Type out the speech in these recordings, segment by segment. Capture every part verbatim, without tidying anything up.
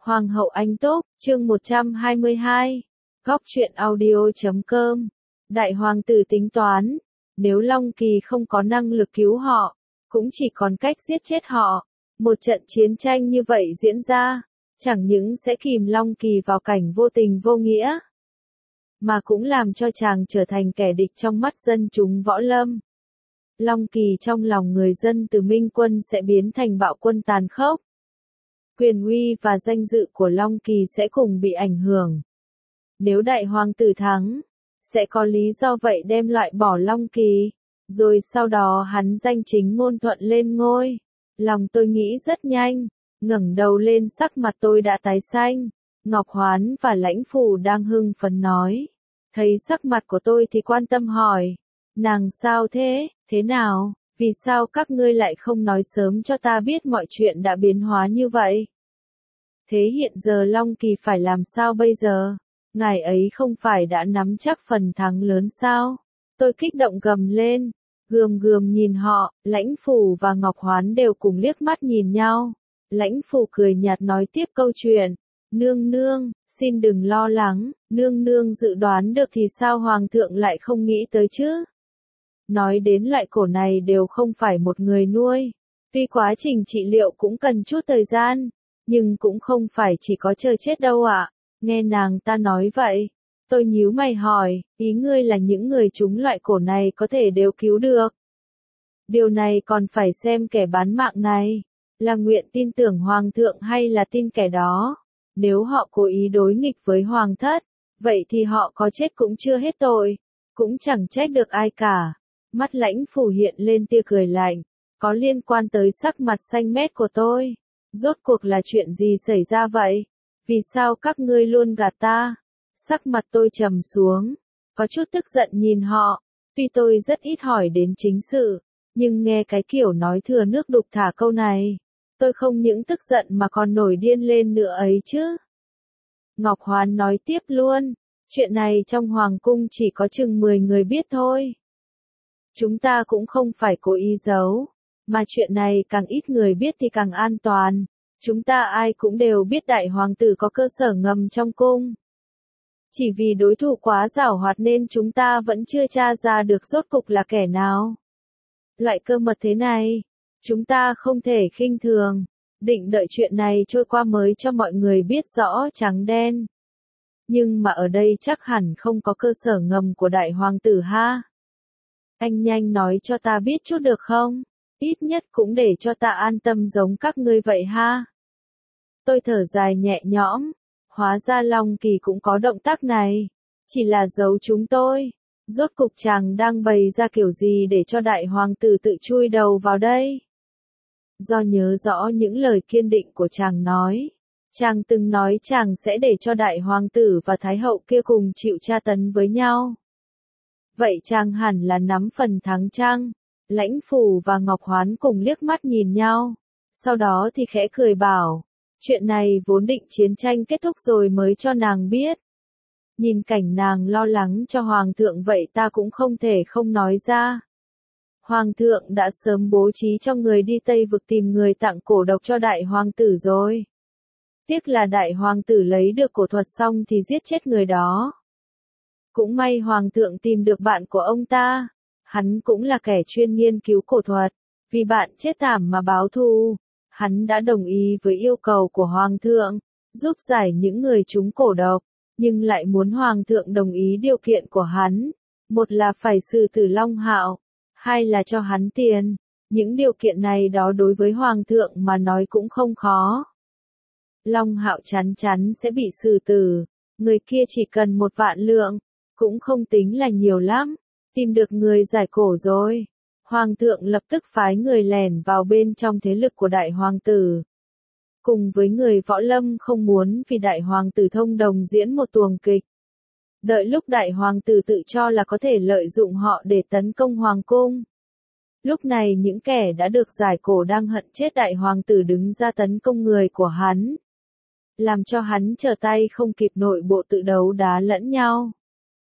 Hoàng hậu Anh Túc, chương một trăm hai mươi hai. Góc truyện audio chấm com. Đại hoàng tử tính toán, nếu Long Kỳ không có năng lực cứu họ, cũng chỉ còn cách giết chết họ. Một trận chiến tranh như vậy diễn ra, chẳng những sẽ kìm Long Kỳ vào cảnh vô tình vô nghĩa, mà cũng làm cho chàng trở thành kẻ địch trong mắt dân chúng võ lâm. Long Kỳ trong lòng người dân từ Minh quân sẽ biến thành bạo quân tàn khốc. Quyền uy và danh dự của Long Kỳ sẽ cùng bị ảnh hưởng. Nếu đại hoàng tử thắng, sẽ có lý do vậy đem loại bỏ Long Kỳ, rồi sau đó hắn danh chính ngôn thuận lên ngôi. Lòng tôi nghĩ rất nhanh, ngẩng đầu lên sắc mặt tôi đã tái xanh. Ngọc Hoán và Lãnh Phủ đang hưng phấn nói. Thấy sắc mặt của tôi thì quan tâm hỏi. Nàng sao thế, thế nào, vì sao các ngươi lại không nói sớm cho ta biết mọi chuyện đã biến hóa như vậy? Thế hiện giờ Long Kỳ phải làm sao bây giờ? Ngài ấy không phải đã nắm chắc phần thắng lớn sao? Tôi kích động gầm lên, gườm gườm nhìn họ. Lãnh Phủ và Ngọc Hoán đều cùng liếc mắt nhìn nhau. Lãnh Phủ cười nhạt nói tiếp câu chuyện. Nương nương, xin đừng lo lắng, nương nương dự đoán được thì sao hoàng thượng lại không nghĩ tới chứ? Nói đến loại cổ này đều không phải một người nuôi. Tuy quá trình trị liệu cũng cần chút thời gian, nhưng cũng không phải chỉ có chờ chết đâu ạ. À. Nghe nàng ta nói vậy, tôi nhíu mày hỏi, ý ngươi là những người trúng loại cổ này có thể đều cứu được. Điều này còn phải xem kẻ bán mạng này, là nguyện tin tưởng hoàng thượng hay là tin kẻ đó. Nếu họ cố ý đối nghịch với hoàng thất, vậy thì họ có chết cũng chưa hết tội, cũng chẳng trách được ai cả. Mắt Lãnh Phủ hiện lên tia cười lạnh, có liên quan tới sắc mặt xanh mét của tôi. Rốt cuộc là chuyện gì xảy ra vậy? Vì sao các ngươi luôn gạt ta? Sắc mặt tôi trầm xuống, có chút tức giận nhìn họ. Tuy tôi rất ít hỏi đến chính sự, nhưng nghe cái kiểu nói thừa nước đục thả câu này, tôi không những tức giận mà còn nổi điên lên nữa ấy chứ. Ngọc Hoán nói tiếp luôn, chuyện này trong hoàng cung chỉ có chừng mười người biết thôi. Chúng ta cũng không phải cố ý giấu, mà chuyện này càng ít người biết thì càng an toàn. Chúng ta ai cũng đều biết đại hoàng tử có cơ sở ngầm trong cung. Chỉ vì đối thủ quá giảo hoạt nên chúng ta vẫn chưa tra ra được rốt cục là kẻ nào. Loại cơ mật thế này, chúng ta không thể khinh thường, định đợi chuyện này trôi qua mới cho mọi người biết rõ trắng đen. Nhưng mà ở đây chắc hẳn không có cơ sở ngầm của đại hoàng tử ha. Anh nhanh nói cho ta biết chút được không? Ít nhất cũng để cho ta an tâm giống các ngươi vậy ha. Tôi thở dài nhẹ nhõm, hóa ra Long Kỳ cũng có động tác này, chỉ là giấu chúng tôi. Rốt cục chàng đang bày ra kiểu gì để cho đại hoàng tử tự chui đầu vào đây? Do nhớ rõ những lời kiên định của chàng nói, chàng từng nói chàng sẽ để cho đại hoàng tử và thái hậu kia cùng chịu tra tấn với nhau. Vậy chàng hẳn là nắm phần thắng chăng? Lãnh Phủ và Ngọc Hoán cùng liếc mắt nhìn nhau, sau đó thì khẽ cười bảo, chuyện này vốn định chiến tranh kết thúc rồi mới cho nàng biết. Nhìn cảnh nàng lo lắng cho hoàng thượng vậy ta cũng không thể không nói ra. Hoàng thượng đã sớm bố trí cho người đi Tây Vực tìm người tặng cổ độc cho đại hoàng tử rồi. Tiếc là đại hoàng tử lấy được cổ thuật xong thì giết chết người đó. Cũng may hoàng thượng tìm được bạn của ông ta. Hắn cũng là kẻ chuyên nghiên cứu cổ thuật, vì bạn chết thảm mà báo thù, hắn đã đồng ý với yêu cầu của hoàng thượng, giúp giải những người trúng cổ độc, nhưng lại muốn hoàng thượng đồng ý điều kiện của hắn, một là phải xử tử Long Hạo, hai là cho hắn tiền. Những điều kiện này đó đối với hoàng thượng mà nói cũng không khó. Long Hạo chắn chắn sẽ bị xử tử, người kia chỉ cần một vạn lượng, cũng không tính là nhiều lắm. Tìm được người giải cổ rồi. Hoàng thượng lập tức phái người lẻn vào bên trong thế lực của đại hoàng tử. Cùng với người võ lâm không muốn vì đại hoàng tử thông đồng diễn một tuồng kịch. Đợi lúc đại hoàng tử tự cho là có thể lợi dụng họ để tấn công hoàng cung. Lúc này những kẻ đã được giải cổ đang hận chết đại hoàng tử đứng ra tấn công người của hắn. Làm cho hắn trở tay không kịp nội bộ tự đấu đá lẫn nhau.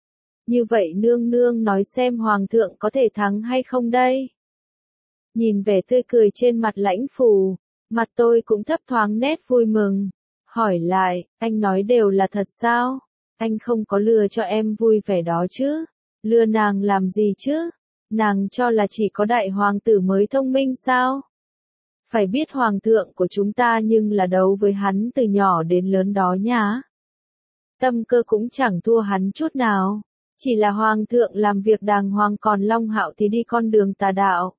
Như vậy nương nương nói xem hoàng thượng có thể thắng hay không đây? Nhìn vẻ tươi cười trên mặt Lãnh Phủ, mặt tôi cũng thấp thoáng nét vui mừng. Hỏi lại, anh nói đều là thật sao? Anh không có lừa cho em vui vẻ đó chứ? Lừa nàng làm gì chứ? Nàng cho là chỉ có đại hoàng tử mới thông minh sao? Phải biết hoàng thượng của chúng ta nhưng là đấu với hắn từ nhỏ đến lớn đó nhá. Tâm cơ cũng chẳng thua hắn chút nào. Chỉ là hoàng thượng làm việc đàng hoàng còn Long Hạo thì đi con đường tà đạo.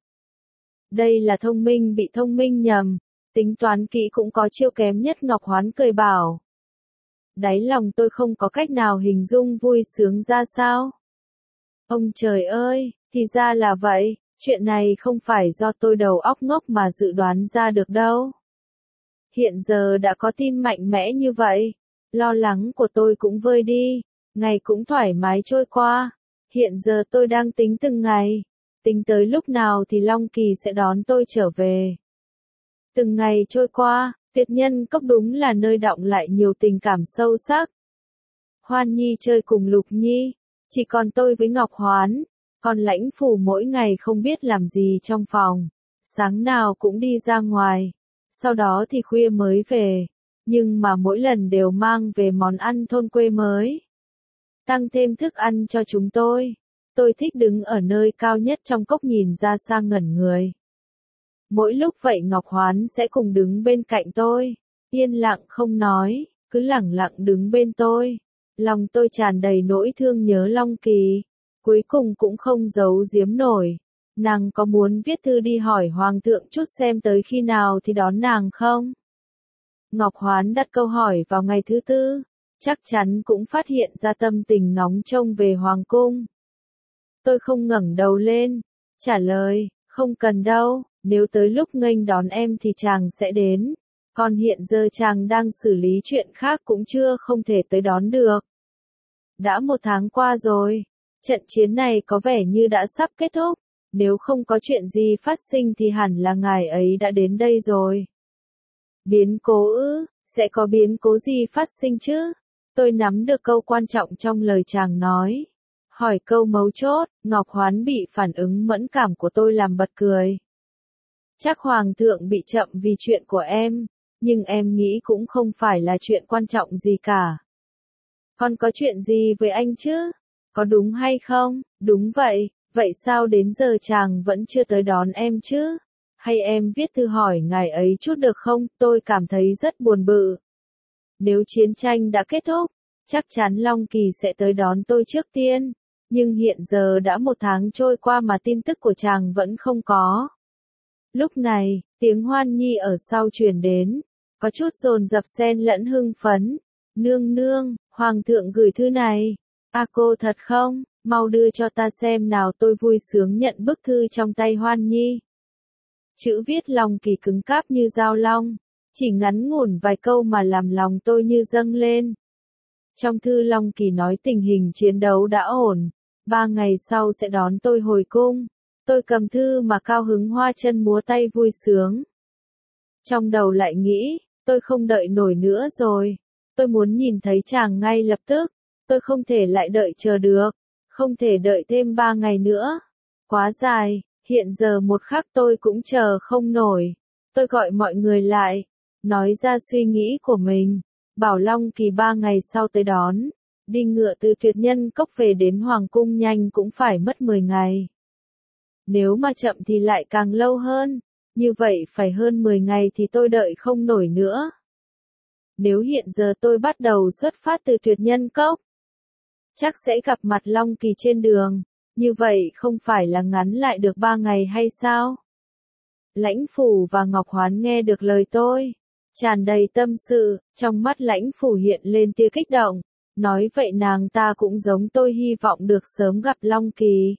Đây là thông minh bị thông minh nhầm. Tính toán kỹ cũng có chiêu kém nhất. Ngọc Hoán cười bảo. Đáy lòng tôi không có cách nào hình dung vui sướng ra sao. Ông trời ơi, thì ra là vậy, chuyện này không phải do tôi đầu óc ngốc mà dự đoán ra được đâu. Hiện giờ đã có tin mạnh mẽ như vậy, lo lắng của tôi cũng vơi đi, ngày cũng thoải mái trôi qua. Hiện giờ tôi đang tính từng ngày, tính tới lúc nào thì Long Kỳ sẽ đón tôi trở về. Từng ngày trôi qua, Tuyệt Nhân Cốc đúng là nơi đọng lại nhiều tình cảm sâu sắc. Hoan Nhi chơi cùng Lục Nhi, chỉ còn tôi với Ngọc Hoán, còn Lãnh Phủ mỗi ngày không biết làm gì trong phòng, sáng nào cũng đi ra ngoài, sau đó thì khuya mới về, nhưng mà mỗi lần đều mang về món ăn thôn quê mới. Tăng thêm thức ăn cho chúng tôi, tôi thích đứng ở nơi cao nhất trong cốc nhìn ra xa ngẩn người. Mỗi lúc vậy Ngọc Hoán sẽ cùng đứng bên cạnh tôi, yên lặng không nói, cứ lẳng lặng đứng bên tôi. Lòng tôi tràn đầy nỗi thương nhớ Long Kỳ, cuối cùng cũng không giấu giếm nổi. Nàng có muốn viết thư đi hỏi Hoàng thượng chút xem tới khi nào thì đón nàng không? Ngọc Hoán đặt câu hỏi vào ngày thứ tư, chắc chắn cũng phát hiện ra tâm tình ngóng trông về Hoàng cung. Tôi không ngẩng đầu lên, trả lời, không cần đâu, nếu tới lúc nghênh đón em thì chàng sẽ đến. Còn hiện giờ chàng đang xử lý chuyện khác cũng chưa không thể tới đón được. Đã một tháng qua rồi, trận chiến này có vẻ như đã sắp kết thúc, nếu không có chuyện gì phát sinh thì hẳn là ngài ấy đã đến đây rồi. Biến cố ư, sẽ có biến cố gì phát sinh chứ? Tôi nắm được câu quan trọng trong lời chàng nói. Hỏi câu mấu chốt, Ngọc Hoán bị phản ứng mẫn cảm của tôi làm bật cười. Chắc Hoàng thượng bị chậm vì chuyện của em, nhưng em nghĩ cũng không phải là chuyện quan trọng gì cả. Còn có chuyện gì với anh chứ? Có đúng hay không? Đúng vậy, vậy sao đến giờ chàng vẫn chưa tới đón em chứ? Hay em viết thư hỏi ngài ấy chút được không? Tôi cảm thấy rất buồn bực. Nếu chiến tranh đã kết thúc, chắc chắn Long Kỳ sẽ tới đón tôi trước tiên. Nhưng hiện giờ đã một tháng trôi qua mà tin tức của chàng vẫn không có. Lúc này, tiếng Hoan Nhi ở sau truyền đến, có chút dồn dập xen lẫn hưng phấn. Nương nương, Hoàng thượng gửi thư này. À cô thật không? Mau đưa cho ta xem nào. Tôi vui sướng nhận bức thư trong tay Hoan Nhi. Chữ viết Long Kỳ cứng cáp như dao long, chỉ ngắn ngủn vài câu mà làm lòng tôi như dâng lên. Trong thư Long Kỳ nói tình hình chiến đấu đã ổn, ba ngày sau sẽ đón tôi hồi cung. Tôi cầm thư mà cao hứng hoa chân múa tay vui sướng. Trong đầu lại nghĩ, tôi không đợi nổi nữa rồi. Tôi muốn nhìn thấy chàng ngay lập tức. Tôi không thể lại đợi chờ được. Không thể đợi thêm ba ngày nữa. Quá dài, hiện giờ một khắc tôi cũng chờ không nổi. Tôi gọi mọi người lại, nói ra suy nghĩ của mình. Bảo Long Kỳ ba ngày sau tới đón. Đi ngựa từ Tuyệt Nhân Cốc về đến Hoàng cung nhanh cũng phải mất mười ngày. Nếu mà chậm thì lại càng lâu hơn. Như vậy phải hơn mười ngày thì tôi đợi không nổi nữa. Nếu hiện giờ tôi bắt đầu xuất phát từ Tuyệt Nhân Cốc, chắc sẽ gặp mặt Long Kỳ trên đường. Như vậy không phải là ngắn lại được ba ngày hay sao? Lãnh Phủ và Ngọc Hoán nghe được lời tôi, tràn đầy tâm sự, trong mắt Lãnh Phủ hiện lên tia kích động. Nói vậy nàng ta cũng giống tôi hy vọng được sớm gặp Long Kỳ.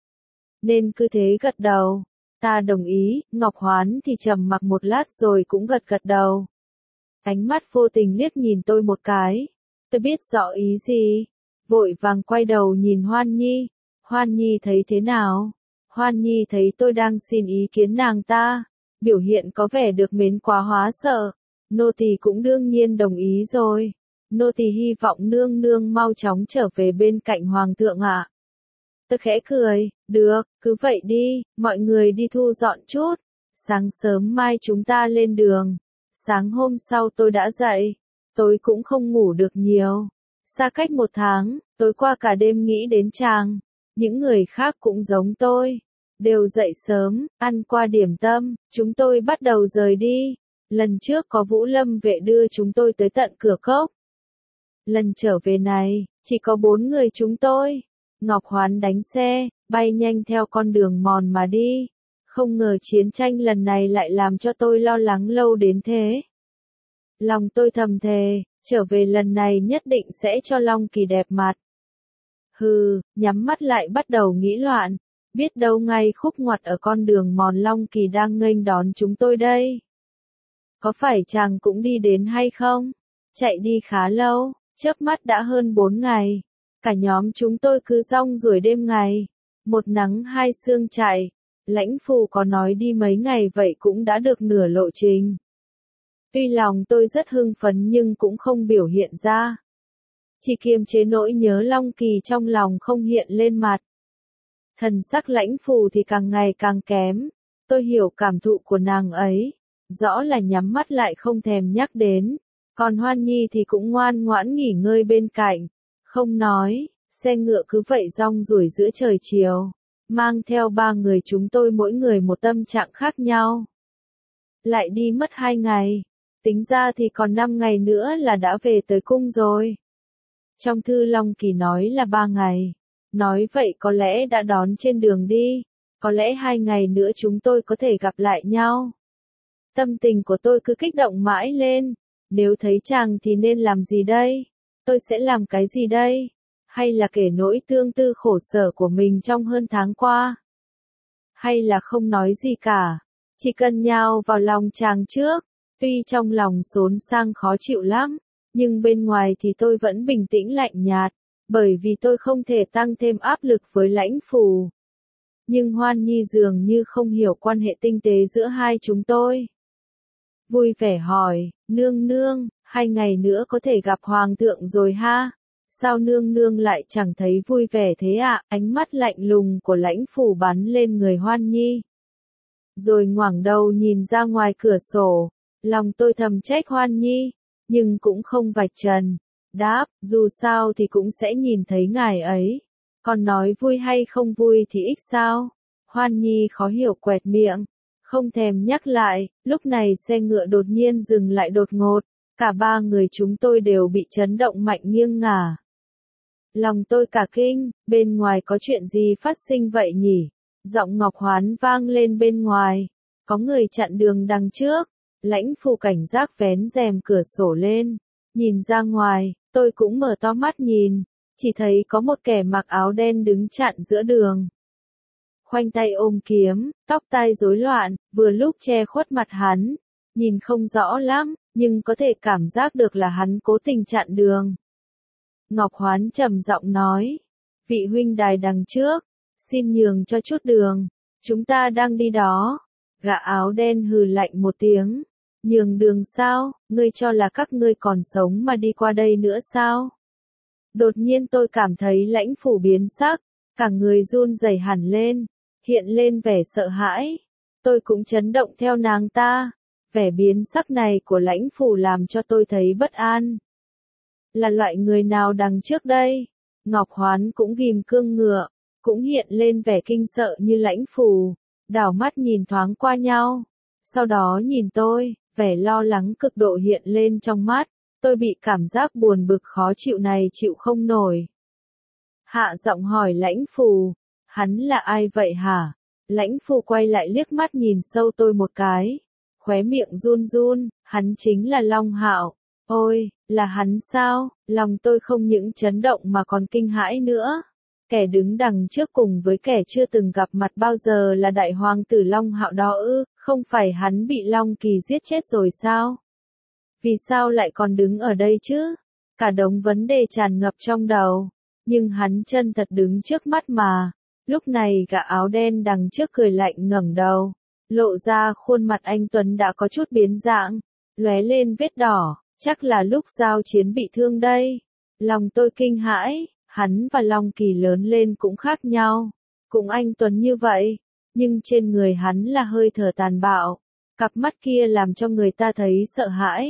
Nên cứ thế gật đầu. Ta đồng ý, Ngọc Hoán thì trầm mặc một lát rồi cũng gật gật đầu. Ánh mắt vô tình liếc nhìn tôi một cái. Tôi biết rõ ý gì. Vội vàng quay đầu nhìn Hoan Nhi. Hoan Nhi thấy thế nào? Hoan Nhi thấy tôi đang xin ý kiến nàng ta. Biểu hiện có vẻ được mến quá hóa sợ. Nô tỳ cũng đương nhiên đồng ý rồi. Nô tỳ hy vọng nương nương mau chóng trở về bên cạnh Hoàng thượng ạ. Tôi khẽ cười, được, cứ vậy đi, mọi người đi thu dọn chút. Sáng sớm mai chúng ta lên đường. Sáng hôm sau tôi đã dậy. Tôi cũng không ngủ được nhiều. Xa cách một tháng, tối qua cả đêm nghĩ đến chàng. Những người khác cũng giống tôi. Đều dậy sớm, ăn qua điểm tâm, chúng tôi bắt đầu rời đi. Lần trước có Vũ Lâm vệ đưa chúng tôi tới tận cửa cốc. Lần trở về này, chỉ có bốn người chúng tôi. Ngọc Hoán đánh xe, bay nhanh theo con đường mòn mà đi. Không ngờ chiến tranh lần này lại làm cho tôi lo lắng lâu đến thế. Lòng tôi thầm thề, trở về lần này nhất định sẽ cho Long Kỳ đẹp mặt. Hừ, nhắm mắt lại bắt đầu nghĩ loạn. Biết đâu ngay khúc ngoặt ở con đường mòn Long Kỳ đang nghênh đón chúng tôi đây. Có phải chàng cũng đi đến hay không? Chạy đi khá lâu, chớp mắt đã hơn bốn ngày. Cả nhóm chúng tôi cứ rong ruổi đêm ngày. Một nắng hai sương chạy. Lãnh Phù có nói đi mấy ngày vậy cũng đã được nửa lộ trình. Tuy lòng tôi rất hưng phấn nhưng cũng không biểu hiện ra. Chỉ kiềm chế nỗi nhớ Long Kỳ trong lòng không hiện lên mặt. Thần sắc Lãnh Phù thì càng ngày càng kém. Tôi hiểu cảm thụ của nàng ấy. Rõ là nhắm mắt lại không thèm nhắc đến. Còn Hoan Nhi thì cũng ngoan ngoãn nghỉ ngơi bên cạnh. Không nói, xe ngựa cứ vậy rong ruổi giữa trời chiều. Mang theo ba người chúng tôi mỗi người một tâm trạng khác nhau. Lại đi mất hai ngày. Tính ra thì còn năm ngày nữa là đã về tới cung rồi. Trong thư Long Kỳ nói là ba ngày. Nói vậy có lẽ đã đón trên đường đi. Có lẽ hai ngày nữa chúng tôi có thể gặp lại nhau. Tâm tình của tôi cứ kích động mãi lên. Nếu thấy chàng thì nên làm gì đây? Tôi sẽ làm cái gì đây? Hay là kể nỗi tương tư khổ sở của mình trong hơn tháng qua? Hay là không nói gì cả? Chỉ cần nhào vào lòng chàng trước. Tuy trong lòng xốn sang khó chịu lắm, nhưng bên ngoài thì tôi vẫn bình tĩnh lạnh nhạt, bởi vì tôi không thể tăng thêm áp lực với Lãnh Phù. Nhưng Hoan Nhi dường như không hiểu quan hệ tinh tế giữa hai chúng tôi. Vui vẻ hỏi, nương nương, hai ngày nữa có thể gặp Hoàng thượng rồi ha? Sao nương nương lại chẳng thấy vui vẻ thế ạ? Ánh mắt lạnh lùng của Lãnh Phù bắn lên người Hoan Nhi. Rồi ngoảnh đầu nhìn ra ngoài cửa sổ. Lòng tôi thầm trách Hoan Nhi, nhưng cũng không vạch trần. Đáp, dù sao thì cũng sẽ nhìn thấy ngài ấy. Còn nói vui hay không vui thì ích sao? Hoan Nhi khó hiểu quẹt miệng. Không thèm nhắc lại, lúc này xe ngựa đột nhiên dừng lại đột ngột. Cả ba người chúng tôi đều bị chấn động mạnh nghiêng ngả. Lòng tôi cả kinh, bên ngoài có chuyện gì phát sinh vậy nhỉ? Giọng Ngọc Hoán vang lên bên ngoài. Có người chặn đường đằng trước. Lãnh Phù cảnh giác vén rèm cửa sổ lên. Nhìn ra ngoài, tôi cũng mở to mắt nhìn. Chỉ thấy có một kẻ mặc áo đen đứng chặn giữa đường. Khoanh tay ôm kiếm, tóc tai rối loạn, vừa lúc che khuất mặt hắn. Nhìn không rõ lắm, nhưng có thể cảm giác được là hắn cố tình chặn đường. Ngọc Hoán trầm giọng nói. Vị huynh đài đằng trước, xin nhường cho chút đường. Chúng ta đang đi đó. Gã áo đen hừ lạnh một tiếng. Nhường đường sao, ngươi cho là các ngươi còn sống mà đi qua đây nữa sao? Đột nhiên tôi cảm thấy Lãnh Phù biến sắc, cả người run rẩy hẳn lên, hiện lên vẻ sợ hãi. Tôi cũng chấn động theo nàng ta, vẻ biến sắc này của Lãnh Phù làm cho tôi thấy bất an. Là loại người nào đằng trước đây? Ngọc Hoán cũng ghim cương ngựa, cũng hiện lên vẻ kinh sợ như Lãnh Phù, đảo mắt nhìn thoáng qua nhau, sau đó nhìn tôi. Vẻ lo lắng cực độ hiện lên trong mắt, tôi bị cảm giác buồn bực khó chịu này chịu không nổi. Hạ giọng hỏi Lãnh Phù, hắn là ai vậy hả? Lãnh Phù quay lại liếc mắt nhìn sâu tôi một cái, khóe miệng run run, hắn chính là Long Hạo. Ôi, là hắn sao? Lòng tôi không những chấn động mà còn kinh hãi nữa. Kẻ đứng đằng trước cùng với kẻ chưa từng gặp mặt bao giờ là đại hoàng tử Long Hạo đó ư, không phải hắn bị Long Kỳ giết chết rồi sao? Vì sao lại còn đứng ở đây chứ? Cả đống vấn đề tràn ngập trong đầu, nhưng hắn chân thật đứng trước mắt mà. Lúc này gã áo đen đằng trước cười lạnh ngẩng đầu, lộ ra khuôn mặt anh tuấn đã có chút biến dạng, lóe lên vết đỏ, chắc là lúc giao chiến bị thương đây. Lòng tôi kinh hãi. Hắn và Long Kỳ lớn lên cũng khác nhau, cũng anh tuấn như vậy, nhưng trên người hắn là hơi thở tàn bạo, cặp mắt kia làm cho người ta thấy sợ hãi.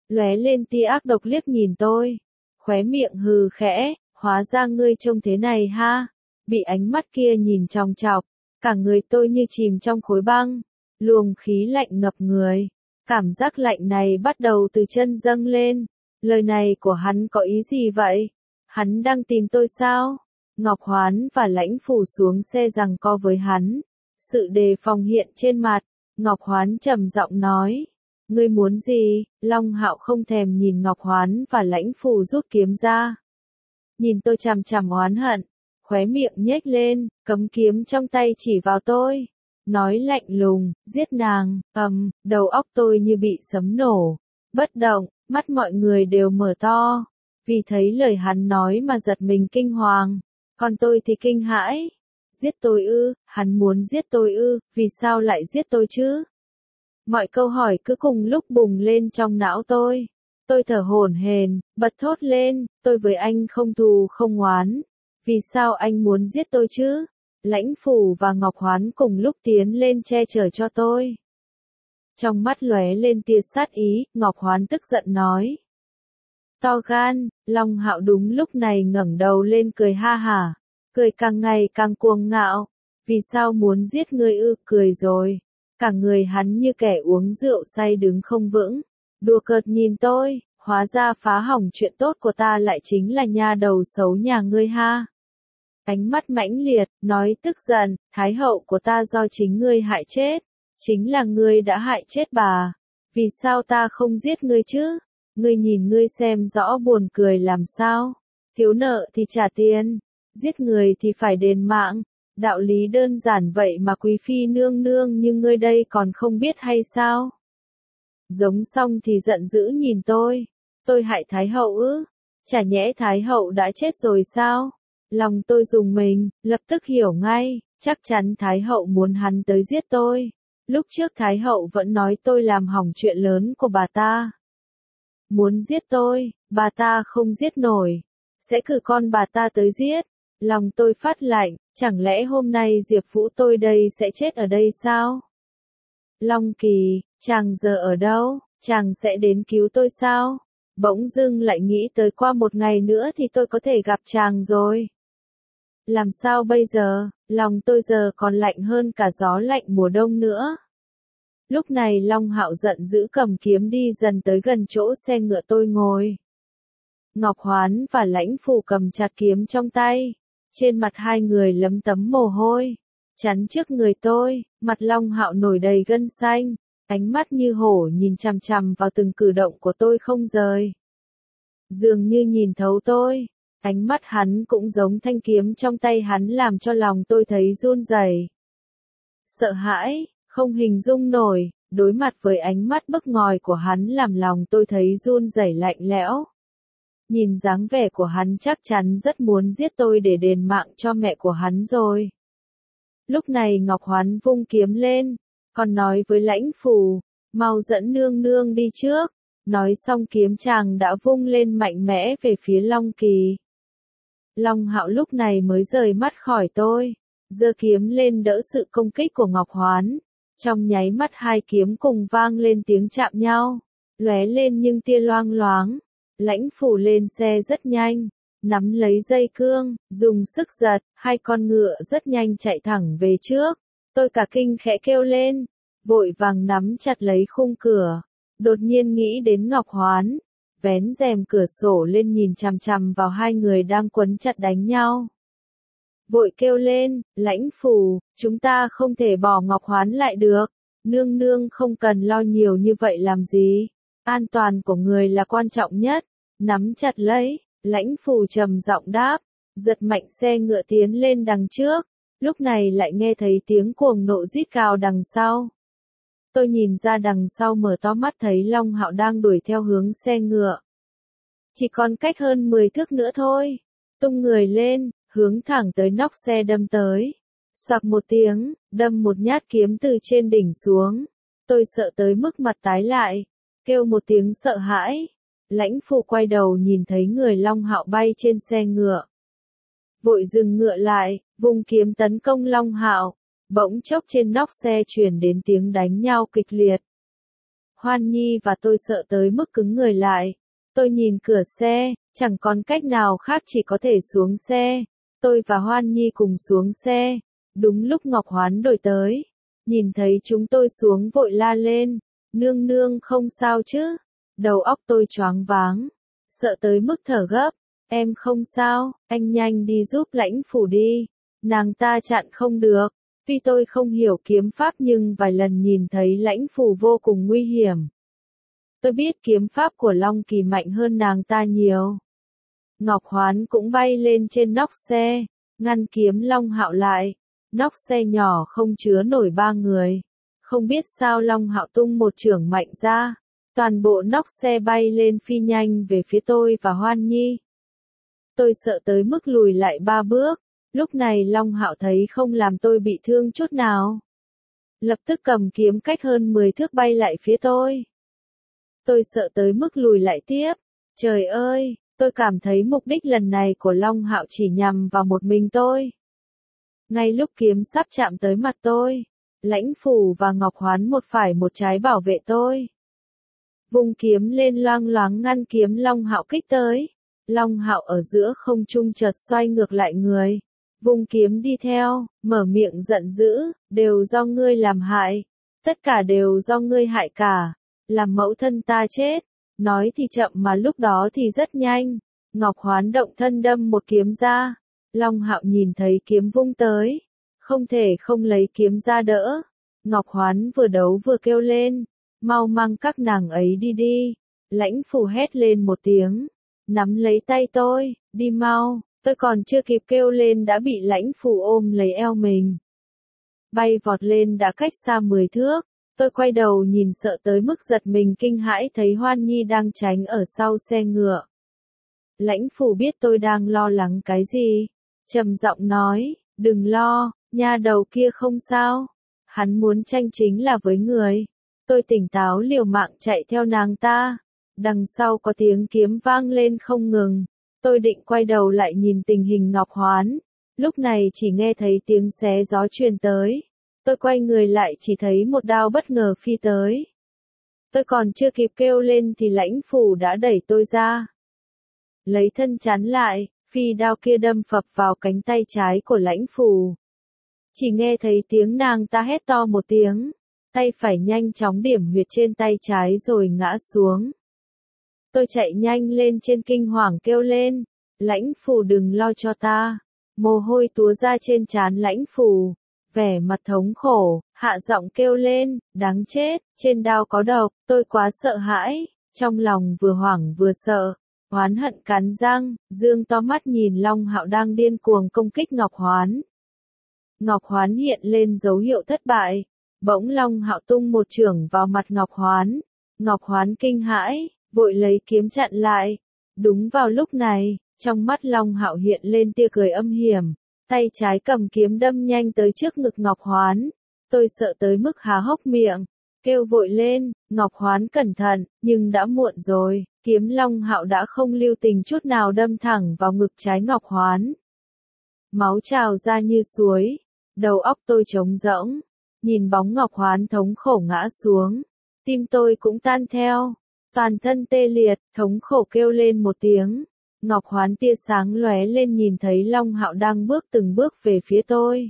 lóe lên tia ác độc liếc nhìn tôi. Khóe miệng hừ khẽ, hóa ra ngươi trông thế này ha. Bị ánh mắt kia nhìn chòng chọc, cả người tôi như chìm trong khối băng, luồng khí lạnh ngập người. Cảm giác lạnh này bắt đầu từ chân dâng lên. Lời này của hắn có ý gì vậy? Hắn đang tìm tôi sao? Ngọc Hoán và Lãnh Phủ xuống xe giằng co với hắn. Sự đề phòng hiện trên mặt. Ngọc Hoán trầm giọng nói. Ngươi muốn gì? Long Hạo không thèm nhìn Ngọc Hoán và Lãnh Phủ rút kiếm ra. Nhìn tôi chằm chằm oán hận. Khóe miệng nhếch lên, cấm kiếm trong tay chỉ vào tôi. Nói lạnh lùng, giết nàng, ầm, đầu óc tôi như bị sấm nổ. Bất động, mắt mọi người đều mở to. Vì thấy lời hắn nói mà giật mình kinh hoàng. Còn tôi thì kinh hãi. Giết tôi ư, hắn muốn giết tôi ư, vì sao lại giết tôi chứ? Mọi câu hỏi cứ cùng lúc bùng lên trong não tôi. Tôi thở hổn hển, bật thốt lên, tôi với anh không thù không oán. Vì sao anh muốn giết tôi chứ? Lãnh Phủ và Ngọc Hoán cùng lúc tiến lên che chở cho tôi. Trong mắt lóe lên tia sát ý, Ngọc Hoán tức giận nói. To gan, Long Hạo đúng lúc này ngẩng đầu lên cười ha hả, cười càng ngày càng cuồng ngạo. Vì sao muốn giết ngươi ư? Cười rồi. Cả người hắn như kẻ uống rượu say đứng không vững. Đùa cợt nhìn tôi, hóa ra phá hỏng chuyện tốt của ta lại chính là nha đầu xấu nhà ngươi ha. Ánh mắt mãnh liệt, nói tức giận, thái hậu của ta do chính ngươi hại chết. Chính là ngươi đã hại chết bà. Vì sao ta không giết ngươi chứ? Ngươi nhìn ngươi xem rõ buồn cười làm sao? Thiếu nợ thì trả tiền, giết người thì phải đền mạng. Đạo lý đơn giản vậy mà quý phi nương nương như ngươi đây còn không biết hay sao? Giống xong thì giận dữ nhìn tôi. Tôi hại thái hậu ư? Chả nhẽ thái hậu đã chết rồi sao? Lòng tôi rùng mình, lập tức hiểu ngay, chắc chắn thái hậu muốn hắn tới giết tôi. Lúc trước thái hậu vẫn nói tôi làm hỏng chuyện lớn của bà ta. Muốn giết tôi, bà ta không giết nổi. Sẽ cử con bà ta tới giết. Lòng tôi phát lạnh, chẳng lẽ hôm nay Diệp Vũ tôi đây sẽ chết ở đây sao? Long Kỳ, chàng giờ ở đâu? Chàng sẽ đến cứu tôi sao? Bỗng dưng lại nghĩ tới qua một ngày nữa thì tôi có thể gặp chàng rồi. Làm sao bây giờ? Lòng tôi giờ còn lạnh hơn cả gió lạnh mùa đông nữa. Lúc này Long Hạo giận dữ cầm kiếm đi dần tới gần chỗ xe ngựa tôi ngồi. Ngọc Hoán và Lãnh Phủ cầm chặt kiếm trong tay. Trên mặt hai người lấm tấm mồ hôi. Chắn trước người tôi, mặt Long Hạo nổi đầy gân xanh. Ánh mắt như hổ nhìn chằm chằm vào từng cử động của tôi không rời. Dường như nhìn thấu tôi. Ánh mắt hắn cũng giống thanh kiếm trong tay hắn làm cho lòng tôi thấy run rẩy. Sợ hãi, không hình dung nổi, đối mặt với ánh mắt bức ngòi của hắn làm lòng tôi thấy run rẩy lạnh lẽo. Nhìn dáng vẻ của hắn chắc chắn rất muốn giết tôi để đền mạng cho mẹ của hắn rồi. Lúc này Ngọc Hoán vung kiếm lên, còn nói với Lãnh Phủ, mau dẫn nương nương đi trước. Nói xong kiếm chàng đã vung lên mạnh mẽ về phía Long Kỳ. Long Hạo lúc này mới rời mắt khỏi tôi, giơ kiếm lên đỡ sự công kích của Ngọc Hoán. Trong nháy mắt hai kiếm cùng vang lên tiếng chạm nhau, lóe lên nhưng tia loang loáng. Lãnh Phủ lên xe rất nhanh, nắm lấy dây cương, dùng sức giật, hai con ngựa rất nhanh chạy thẳng về trước. Tôi cả kinh khẽ kêu lên, vội vàng nắm chặt lấy khung cửa. Đột nhiên nghĩ đến Ngọc Hoán, vén rèm cửa sổ lên nhìn chằm chằm vào hai người đang quấn chặt đánh nhau. Vội kêu lên, Lãnh Phủ, chúng ta không thể bỏ Ngọc Hoán lại được. Nương nương không cần lo nhiều như vậy làm gì. An toàn của người là quan trọng nhất. Nắm chặt lấy, Lãnh Phủ trầm giọng đáp, giật mạnh xe ngựa tiến lên đằng trước. Lúc này lại nghe thấy tiếng cuồng nộ rít gào đằng sau. Tôi nhìn ra đằng sau mở to mắt thấy Long Hạo đang đuổi theo hướng xe ngựa. Chỉ còn cách hơn mười thước nữa thôi. Tung người lên, hướng thẳng tới nóc xe đâm tới. Xoạc một tiếng, đâm một nhát kiếm từ trên đỉnh xuống. Tôi sợ tới mức mặt tái lại, kêu một tiếng sợ hãi. Lãnh Phủ quay đầu nhìn thấy người Long Hạo bay trên xe ngựa. Vội dừng ngựa lại, vùng kiếm tấn công Long Hạo. Bỗng chốc trên nóc xe truyền đến tiếng đánh nhau kịch liệt. Hoan Nhi và tôi sợ tới mức cứng người lại. Tôi nhìn cửa xe, chẳng còn cách nào khác chỉ có thể xuống xe. Tôi và Hoan Nhi cùng xuống xe. Đúng lúc Ngọc Hoán đổi tới. Nhìn thấy chúng tôi xuống vội la lên. Nương nương không sao chứ? Đầu óc tôi choáng váng. Sợ tới mức thở gấp. Em không sao, anh nhanh đi giúp Lãnh Phủ đi. Nàng ta chặn không được. Tuy tôi không hiểu kiếm pháp nhưng vài lần nhìn thấy Lãnh Phủ vô cùng nguy hiểm. Tôi biết kiếm pháp của Long Kỳ mạnh hơn nàng ta nhiều. Ngọc Hoán cũng bay lên trên nóc xe, ngăn kiếm Long Hạo lại. Nóc xe nhỏ không chứa nổi ba người. Không biết sao Long Hạo tung một chưởng mạnh ra. Toàn bộ nóc xe bay lên phi nhanh về phía tôi và Hoan Nhi. Tôi sợ tới mức lùi lại ba bước. Lúc này Long Hạo thấy không làm tôi bị thương chút nào. Lập tức cầm kiếm cách hơn mười thước bay lại phía tôi. Tôi sợ tới mức lùi lại tiếp. Trời ơi, tôi cảm thấy mục đích lần này của Long Hạo chỉ nhằm vào một mình tôi. Ngay lúc kiếm sắp chạm tới mặt tôi, Lãnh Phủ và Ngọc Hoán một phải một trái bảo vệ tôi. Vùng kiếm lên loang loáng ngăn kiếm Long Hạo kích tới. Long Hạo ở giữa không trung chợt xoay ngược lại người. Vùng kiếm đi theo, mở miệng giận dữ, đều do ngươi làm hại. Tất cả đều do ngươi hại cả. Làm mẫu thân ta chết. Nói thì chậm mà lúc đó thì rất nhanh. Ngọc Hoán động thân đâm một kiếm ra. Long Hạo nhìn thấy kiếm vung tới. Không thể không lấy kiếm ra đỡ. Ngọc Hoán vừa đấu vừa kêu lên. Mau mang các nàng ấy đi đi. Lãnh Phủ hét lên một tiếng. Nắm lấy tay tôi, đi mau. Tôi còn chưa kịp kêu lên đã bị Lãnh Phủ ôm lấy eo mình. Bay vọt lên đã cách xa mười thước. Tôi quay đầu nhìn sợ tới mức giật mình kinh hãi thấy Hoan Nhi đang tránh ở sau xe ngựa. Lãnh Phủ biết tôi đang lo lắng cái gì. Trầm giọng nói, đừng lo, nha đầu kia không sao. Hắn muốn tranh chính là với người. Tôi tỉnh táo liều mạng chạy theo nàng ta. Đằng sau có tiếng kiếm vang lên không ngừng. Tôi định quay đầu lại nhìn tình hình Ngọc Hoán. Lúc này chỉ nghe thấy tiếng xé gió truyền tới. Tôi quay người lại chỉ thấy một đao bất ngờ phi tới. Tôi còn chưa kịp kêu lên thì Lãnh Phủ đã đẩy tôi ra. Lấy thân chắn lại, phi đao kia đâm phập vào cánh tay trái của Lãnh Phủ. Chỉ nghe thấy tiếng nàng ta hét to một tiếng. Tay phải nhanh chóng điểm huyệt trên tay trái rồi ngã xuống. Tôi chạy nhanh lên trên kinh hoàng kêu lên. Lãnh Phủ đừng lo cho ta. Mồ hôi túa ra trên trán Lãnh Phủ. Vẻ mặt thống khổ, hạ giọng kêu lên, đáng chết, trên đao có độc, tôi quá sợ hãi, trong lòng vừa hoảng vừa sợ, oán hận cắn răng, dương to mắt nhìn Long Hạo đang điên cuồng công kích Ngọc Hoán. Ngọc Hoán hiện lên dấu hiệu thất bại, bỗng Long Hạo tung một chưởng vào mặt Ngọc Hoán, Ngọc Hoán kinh hãi, vội lấy kiếm chặn lại. Đúng vào lúc này, trong mắt Long Hạo hiện lên tia cười âm hiểm. Tay trái cầm kiếm đâm nhanh tới trước ngực Ngọc Hoán. Tôi sợ tới mức há hốc miệng. Kêu vội lên, Ngọc Hoán cẩn thận, nhưng đã muộn rồi. Kiếm Long Hạo đã không lưu tình chút nào đâm thẳng vào ngực trái Ngọc Hoán. Máu trào ra như suối. Đầu óc tôi trống rỗng. Nhìn bóng Ngọc Hoán thống khổ ngã xuống. Tim tôi cũng tan theo. Toàn thân tê liệt, thống khổ kêu lên một tiếng. Ngọc Hoán tia sáng lóe lên nhìn thấy Long Hạo đang bước từng bước về phía tôi.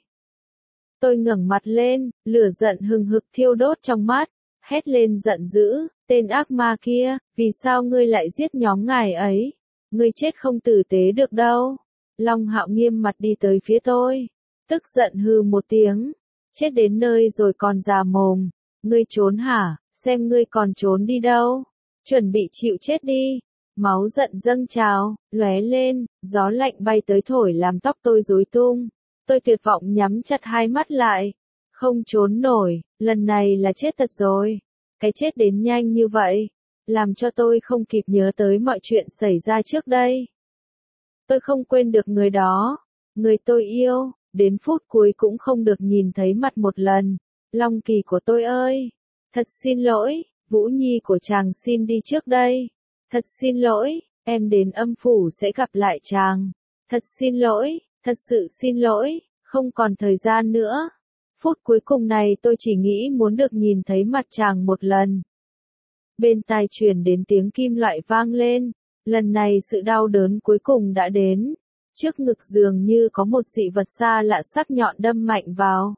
Tôi ngẩng mặt lên, lửa giận hừng hực thiêu đốt trong mắt, hét lên giận dữ, tên ác ma kia, vì sao ngươi lại giết nhóm ngài ấy? Ngươi chết không tử tế được đâu. Long Hạo nghiêm mặt đi tới phía tôi, tức giận hừ một tiếng, chết đến nơi rồi còn già mồm, ngươi trốn hả, xem ngươi còn trốn đi đâu, chuẩn bị chịu chết đi. Máu giận dâng trào, lóe lên, gió lạnh bay tới thổi làm tóc tôi rối tung. Tôi tuyệt vọng nhắm chặt hai mắt lại. Không trốn nổi, lần này là chết thật rồi. Cái chết đến nhanh như vậy, làm cho tôi không kịp nhớ tới mọi chuyện xảy ra trước đây. Tôi không quên được người đó, người tôi yêu, đến phút cuối cũng không được nhìn thấy mặt một lần. Long Kỳ của tôi ơi, thật xin lỗi, Vũ Nhi của chàng xin đi trước đây. Thật xin lỗi, em đến âm phủ sẽ gặp lại chàng. Thật xin lỗi, thật sự xin lỗi, không còn thời gian nữa. Phút cuối cùng này tôi chỉ nghĩ muốn được nhìn thấy mặt chàng một lần. bên tai truyền đến tiếng kim loại vang lên. Lần này sự đau đớn cuối cùng đã đến. Trước ngực dường như có một dị vật xa lạ sắc nhọn đâm mạnh vào.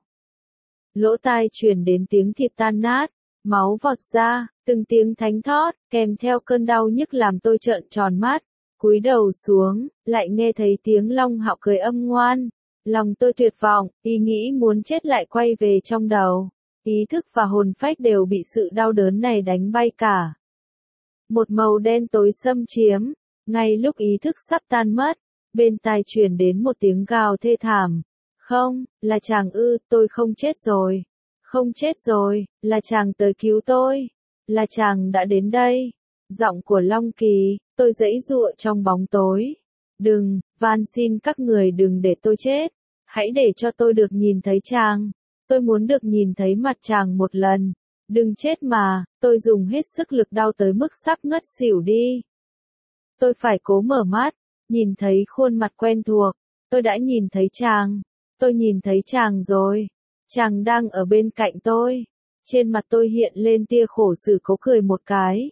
Lỗ tai truyền đến tiếng thịt tan nát, máu vọt ra, từng tiếng thánh thót, kèm theo cơn đau nhức làm tôi trợn tròn mắt. Cúi đầu xuống, lại nghe thấy tiếng Long Hạo cười âm ngoan. Lòng tôi tuyệt vọng, ý nghĩ muốn chết lại quay về trong đầu. Ý thức và hồn phách đều bị sự đau đớn này đánh bay cả. Một màu đen tối xâm chiếm, ngay lúc ý thức sắp tan mất, bên tai truyền đến một tiếng gào thê thảm. Không, là chàng ư, tôi không chết rồi. Không chết rồi, là chàng tới cứu tôi. Là chàng đã đến đây. Giọng của Long Kỳ, tôi giãy giụa trong bóng tối. Đừng, van xin các người đừng để tôi chết. Hãy để cho tôi được nhìn thấy chàng. Tôi muốn được nhìn thấy mặt chàng một lần. Đừng chết mà, tôi dùng hết sức lực đau tới mức sắp ngất xỉu đi. Tôi phải cố mở mắt, nhìn thấy khuôn mặt quen thuộc. Tôi đã nhìn thấy chàng. Tôi nhìn thấy chàng rồi. Chàng đang ở bên cạnh tôi. Trên mặt tôi hiện lên tia khổ sở, cố cười một cái.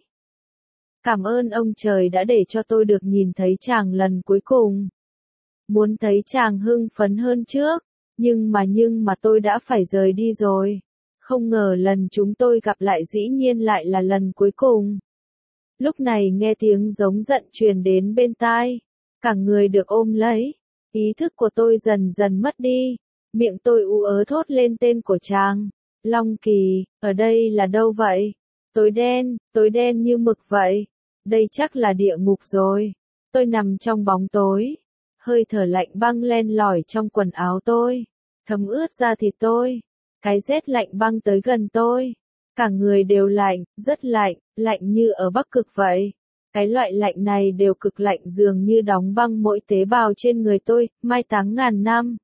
Cảm ơn ông trời đã để cho tôi được nhìn thấy chàng lần cuối cùng. Muốn thấy chàng hưng phấn hơn trước, nhưng mà nhưng mà tôi đã phải rời đi rồi. Không ngờ lần chúng tôi gặp lại dĩ nhiên lại là lần cuối cùng. Lúc này nghe tiếng giống giận truyền đến bên tai. Cả người được ôm lấy. Ý thức của tôi dần dần mất đi. Miệng tôi ú ớ thốt lên tên của chàng. Long Kỳ, ở đây là đâu vậy? Tối đen, tối đen như mực vậy. Đây chắc là địa ngục rồi. Tôi nằm trong bóng tối. Hơi thở lạnh băng len lỏi trong quần áo tôi. Thấm ướt da thịt tôi. Cái rét lạnh băng tới gần tôi. Cả người đều lạnh, rất lạnh, lạnh như ở Bắc Cực vậy. Cái loại lạnh này đều cực lạnh dường như đóng băng mỗi tế bào trên người tôi, mai táng ngàn năm.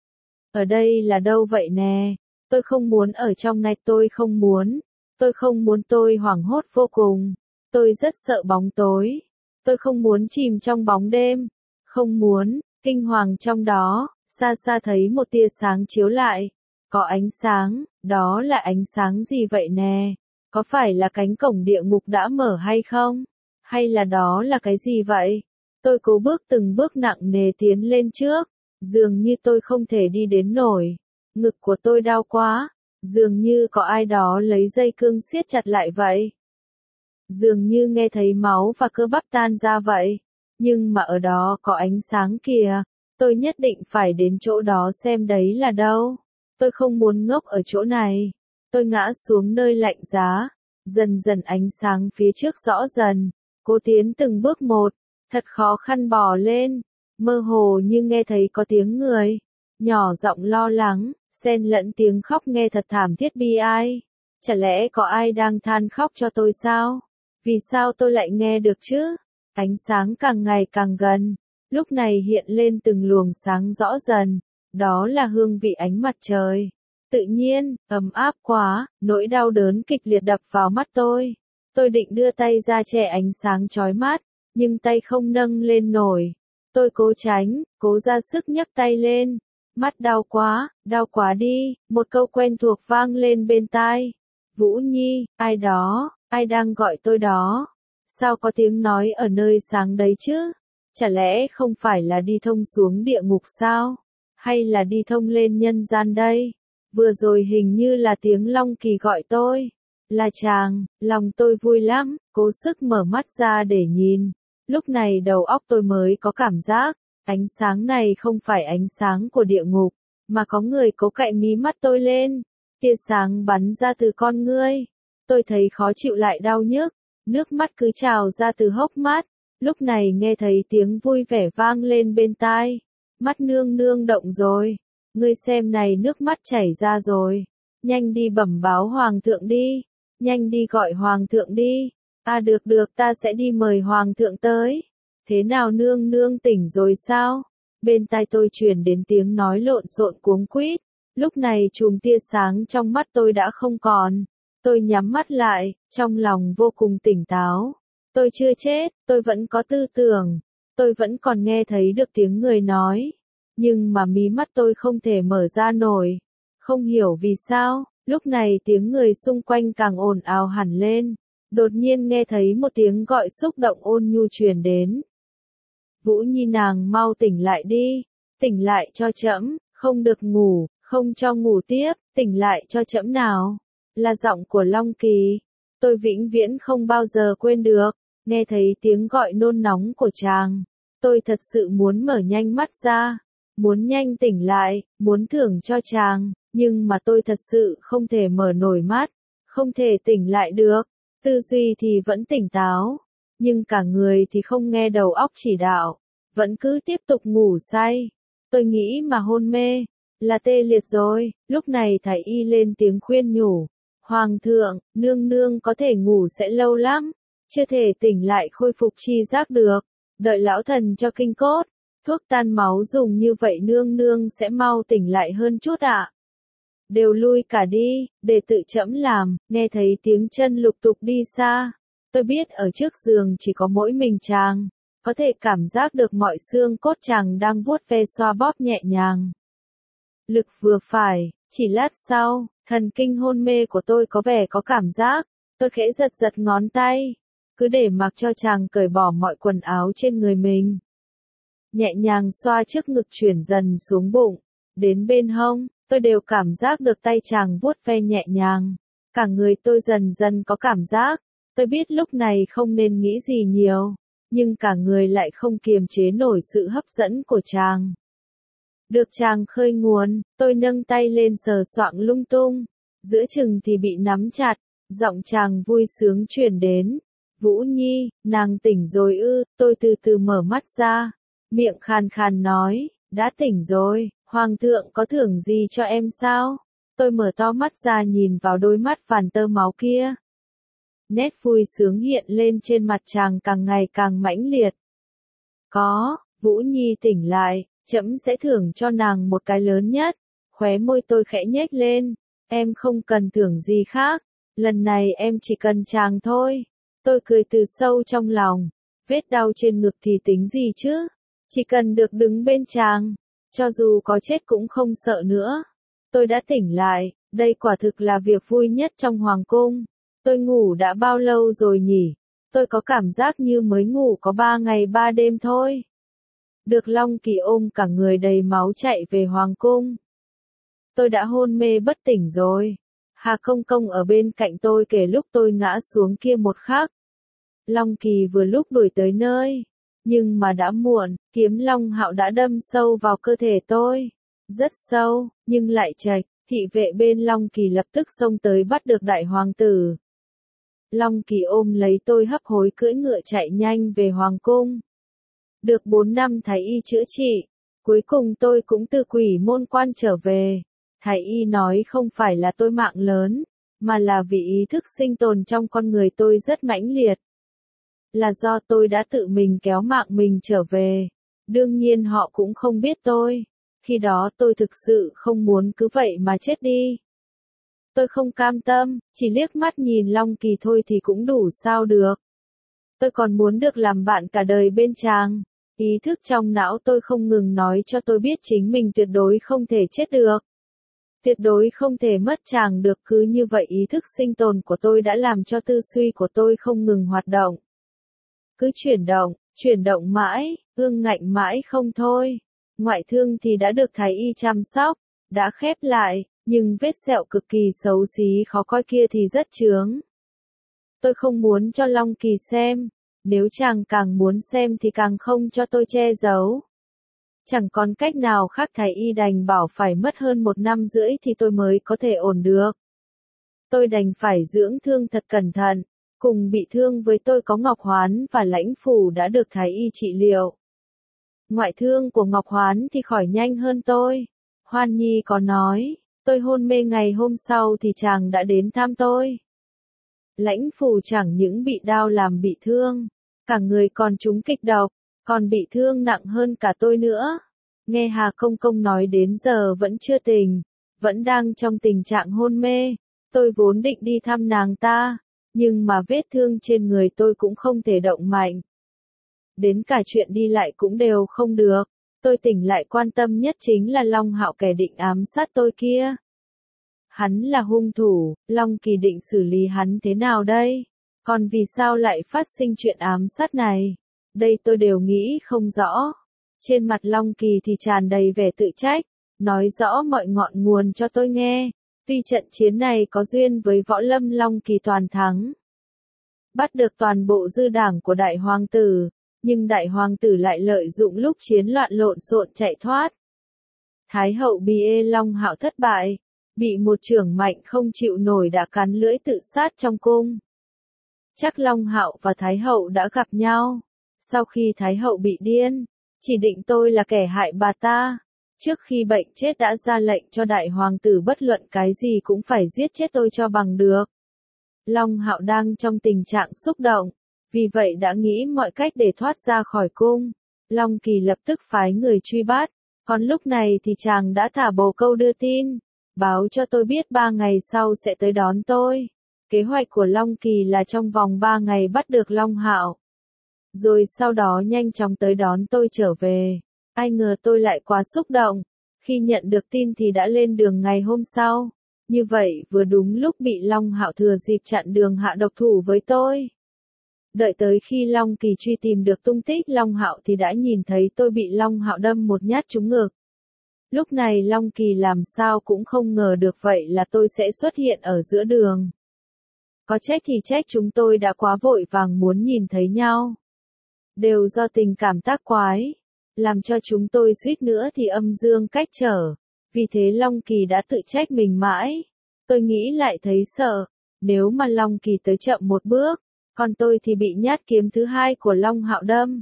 Ở đây là đâu vậy nè? Tôi không muốn ở trong này, tôi không muốn. Tôi không muốn, tôi hoảng hốt vô cùng. Tôi rất sợ bóng tối. Tôi không muốn chìm trong bóng đêm. Không muốn, kinh hoàng trong đó, xa xa thấy một tia sáng chiếu lại. Có ánh sáng, đó là ánh sáng gì vậy nè? Có phải là cánh cổng địa ngục đã mở hay không? Hay là đó là cái gì vậy? Tôi cố bước từng bước nặng nề tiến lên trước. Dường như tôi không thể đi đến nổi. Ngực của tôi đau quá. Dường như có ai đó lấy dây cương siết chặt lại vậy. Dường như nghe thấy máu và cơ bắp tan ra vậy. Nhưng mà ở đó có ánh sáng kìa. Tôi nhất định phải đến chỗ đó xem đấy là đâu. Tôi không muốn ngốc ở chỗ này. Tôi ngã xuống nơi lạnh giá. Dần dần ánh sáng phía trước rõ dần. Cố tiến từng bước một. Thật khó khăn bò lên. Mơ hồ như nghe thấy có tiếng người. Nhỏ giọng lo lắng, xen lẫn tiếng khóc nghe thật thảm thiết bi ai. Chả lẽ có ai đang than khóc cho tôi sao? Vì sao tôi lại nghe được chứ? Ánh sáng càng ngày càng gần. Lúc này hiện lên từng luồng sáng rõ dần. Đó là hương vị ánh mặt trời. Tự nhiên, ấm áp quá, nỗi đau đớn kịch liệt đập vào mắt tôi. Tôi định đưa tay ra che ánh sáng chói mắt, nhưng tay không nâng lên nổi. Tôi cố tránh, cố ra sức nhấc tay lên. Mắt đau quá, đau quá đi, một câu quen thuộc vang lên bên tai. Vũ Nhi, ai đó, ai đang gọi tôi đó? Sao có tiếng nói ở nơi sáng đấy chứ? Chả lẽ không phải là đi thông xuống địa ngục sao? Hay là đi thông lên nhân gian đây? Vừa rồi hình như là tiếng Long Kỳ gọi tôi. Là chàng, lòng tôi vui lắm, cố sức mở mắt ra để nhìn. Lúc này đầu óc tôi mới có cảm giác, ánh sáng này không phải ánh sáng của địa ngục, mà có người cố cạy mí mắt tôi lên. Tia sáng bắn ra từ con ngươi. Tôi thấy khó chịu lại đau nhức, nước mắt cứ trào ra từ hốc mắt. Lúc này nghe thấy tiếng vui vẻ vang lên bên tai. Mắt nương nương động rồi. Ngươi xem này, nước mắt chảy ra rồi. Nhanh đi bẩm báo hoàng thượng đi. Nhanh đi gọi hoàng thượng đi. À được được, ta sẽ đi mời hoàng thượng tới. Thế nào, nương nương tỉnh rồi sao? Bên tai tôi truyền đến tiếng nói lộn xộn cuống quýt. Lúc này chùm tia sáng trong mắt tôi đã không còn. Tôi nhắm mắt lại, trong lòng vô cùng tỉnh táo. Tôi chưa chết, tôi vẫn có tư tưởng. Tôi vẫn còn nghe thấy được tiếng người nói. Nhưng mà mí mắt tôi không thể mở ra nổi. Không hiểu vì sao, lúc này tiếng người xung quanh càng ồn ào hẳn lên. Đột nhiên nghe thấy một tiếng gọi xúc động ôn nhu truyền đến. Vũ Nhi nàng mau tỉnh lại đi, tỉnh lại cho trẫm, không được ngủ, không cho ngủ tiếp, tỉnh lại cho trẫm nào. Là giọng của Long Kỳ. Tôi vĩnh viễn không bao giờ quên được, nghe thấy tiếng gọi nôn nóng của chàng. Tôi thật sự muốn mở nhanh mắt ra, muốn nhanh tỉnh lại, muốn thưởng cho chàng, nhưng mà tôi thật sự không thể mở nổi mắt, không thể tỉnh lại được. Tư duy thì vẫn tỉnh táo, nhưng cả người thì không nghe đầu óc chỉ đạo, vẫn cứ tiếp tục ngủ say. Tôi nghĩ mà hôn mê, là tê liệt rồi. Lúc này Thái Y lên tiếng khuyên nhủ. Hoàng thượng, nương nương có thể ngủ sẽ lâu lắm, chưa thể tỉnh lại khôi phục chi giác được, đợi lão thần cho kinh cốt, thuốc tan máu dùng như vậy nương nương sẽ mau tỉnh lại hơn chút ạ. Đều lui cả đi, để tự trẫm làm. Nghe thấy tiếng chân lục tục đi xa. Tôi biết ở trước giường chỉ có mỗi mình chàng, có thể cảm giác được mọi xương cốt chàng đang vuốt ve xoa bóp nhẹ nhàng. Lực vừa phải, chỉ lát sau, thần kinh hôn mê của tôi có vẻ có cảm giác, tôi khẽ giật giật ngón tay, cứ để mặc cho chàng cởi bỏ mọi quần áo trên người mình. Nhẹ nhàng xoa trước ngực chuyển dần xuống bụng, đến bên hông, tôi đều cảm giác được tay chàng vuốt ve nhẹ nhàng. Cả người tôi dần dần có cảm giác, tôi biết lúc này không nên nghĩ gì nhiều, nhưng cả người lại không kiềm chế nổi sự hấp dẫn của chàng. Được chàng khơi nguồn, tôi nâng tay lên sờ soạng lung tung, giữa chừng thì bị nắm chặt, giọng chàng vui sướng truyền đến. Vũ Nhi, nàng tỉnh rồi ư? Tôi từ từ mở mắt ra, miệng khàn khàn nói, đã tỉnh rồi, hoàng thượng có thưởng gì cho em sao? Tôi mở to mắt ra nhìn vào đôi mắt phàn tơ máu kia. Nét vui sướng hiện lên trên mặt chàng càng ngày càng mãnh liệt. Có, Vũ Nhi tỉnh lại, trẫm sẽ thưởng cho nàng một cái lớn nhất. Khóe môi tôi khẽ nhếch lên, em không cần thưởng gì khác, lần này em chỉ cần chàng thôi. Tôi cười từ sâu trong lòng, vết đau trên ngực thì tính gì chứ, chỉ cần được đứng bên chàng, cho dù có chết cũng không sợ nữa. Tôi đã tỉnh lại, đây quả thực là việc vui nhất trong hoàng cung. Tôi ngủ đã bao lâu rồi nhỉ? Tôi có cảm giác như mới ngủ có ba ngày ba đêm thôi. Được Long Kỳ ôm cả người đầy máu chạy về hoàng cung. Tôi đã hôn mê bất tỉnh rồi. Hà Công Công ở bên cạnh tôi kể lúc tôi ngã xuống kia một khắc. Long Kỳ vừa lúc đuổi tới nơi, nhưng mà đã muộn, kiếm Long Hạo đã đâm sâu vào cơ thể tôi. Rất sâu, nhưng lại chệch, thị vệ bên Long Kỳ lập tức xông tới bắt được đại hoàng tử. Long Kỳ ôm lấy tôi hấp hối cưỡi ngựa chạy nhanh về hoàng cung. Được bốn năm Thái Y chữa trị, cuối cùng tôi cũng từ quỷ môn quan trở về. Thái Y nói không phải là tôi mạng lớn, mà là vì ý thức sinh tồn trong con người tôi rất mãnh liệt. Là do tôi đã tự mình kéo mạng mình trở về. Đương nhiên họ cũng không biết tôi. Khi đó tôi thực sự không muốn cứ vậy mà chết đi. Tôi không cam tâm, chỉ liếc mắt nhìn Long Kỳ thôi thì cũng đủ sao được. Tôi còn muốn được làm bạn cả đời bên chàng. Ý thức trong não tôi không ngừng nói cho tôi biết chính mình tuyệt đối không thể chết được. Tuyệt đối không thể mất chàng được, cứ như vậy ý thức sinh tồn của tôi đã làm cho tư duy của tôi không ngừng hoạt động. Cứ chuyển động, chuyển động mãi, ương ngạnh mãi không thôi. Ngoại thương thì đã được Thái Y chăm sóc, đã khép lại, nhưng vết sẹo cực kỳ xấu xí khó coi kia thì rất chướng. Tôi không muốn cho Long Kỳ xem, nếu chàng càng muốn xem thì càng không cho tôi che giấu. Chẳng còn cách nào khác, Thái Y đành bảo phải mất hơn một năm rưỡi thì tôi mới có thể ổn được. Tôi đành phải dưỡng thương thật cẩn thận, cùng bị thương với tôi có Ngọc Hoán và Lãnh Phủ đã được Thái Y trị liệu. Ngoại thương của Ngọc Hoán thì khỏi nhanh hơn tôi. Hoan Nhi có nói, tôi hôn mê ngày hôm sau thì chàng đã đến thăm tôi. Lãnh Phủ chẳng những bị đao làm bị thương, cả người còn trúng kịch độc, còn bị thương nặng hơn cả tôi nữa. Nghe Hà Công Công nói đến giờ vẫn chưa tỉnh, vẫn đang trong tình trạng hôn mê. Tôi vốn định đi thăm nàng ta, nhưng mà vết thương trên người tôi cũng không thể động mạnh. Đến cả chuyện đi lại cũng đều không được. Tôi tỉnh lại quan tâm nhất chính là Long Hạo, kẻ định ám sát tôi kia. Hắn là hung thủ, Long Kỳ định xử lý hắn thế nào đây? Còn vì sao lại phát sinh chuyện ám sát này? Đây tôi đều nghĩ không rõ. Trên mặt Long Kỳ thì tràn đầy vẻ tự trách, nói rõ mọi ngọn nguồn cho tôi nghe. Tuy trận chiến này có duyên với võ lâm Long Kỳ toàn thắng, bắt được toàn bộ dư đảng của đại hoàng tử, nhưng đại hoàng tử lại lợi dụng lúc chiến loạn lộn xộn chạy thoát. Thái hậu Bì Ê Long Hạo thất bại, bị một trưởng mạnh không chịu nổi đã cắn lưỡi tự sát trong cung. Chắc Long Hạo và Thái hậu đã gặp nhau. Sau khi Thái hậu bị điên, chỉ định tôi là kẻ hại bà ta. Trước khi bệnh chết đã ra lệnh cho đại hoàng tử bất luận cái gì cũng phải giết chết tôi cho bằng được. Long Hạo đang trong tình trạng xúc động, vì vậy đã nghĩ mọi cách để thoát ra khỏi cung. Long Kỳ lập tức phái người truy bắt, còn lúc này thì chàng đã thả bồ câu đưa tin, báo cho tôi biết ba ngày sau sẽ tới đón tôi. Kế hoạch của Long Kỳ là trong vòng ba ngày bắt được Long Hạo, rồi sau đó nhanh chóng tới đón tôi trở về. Ai ngờ tôi lại quá xúc động, khi nhận được tin thì đã lên đường ngày hôm sau. Như vậy vừa đúng lúc bị Long Hạo thừa dịp chặn đường hạ độc thủ với tôi. Đợi tới khi Long Kỳ truy tìm được tung tích Long Hạo thì đã nhìn thấy tôi bị Long Hạo đâm một nhát trúng ngực. Lúc này Long Kỳ làm sao cũng không ngờ được vậy là tôi sẽ xuất hiện ở giữa đường. Có trách thì trách chúng tôi đã quá vội vàng muốn nhìn thấy nhau. Đều do tình cảm tác quái, làm cho chúng tôi suýt nữa thì âm dương cách trở. Vì thế Long Kỳ đã tự trách mình mãi. Tôi nghĩ lại thấy sợ, nếu mà Long Kỳ tới chậm một bước, còn tôi thì bị nhát kiếm thứ hai của Long Hạo đâm.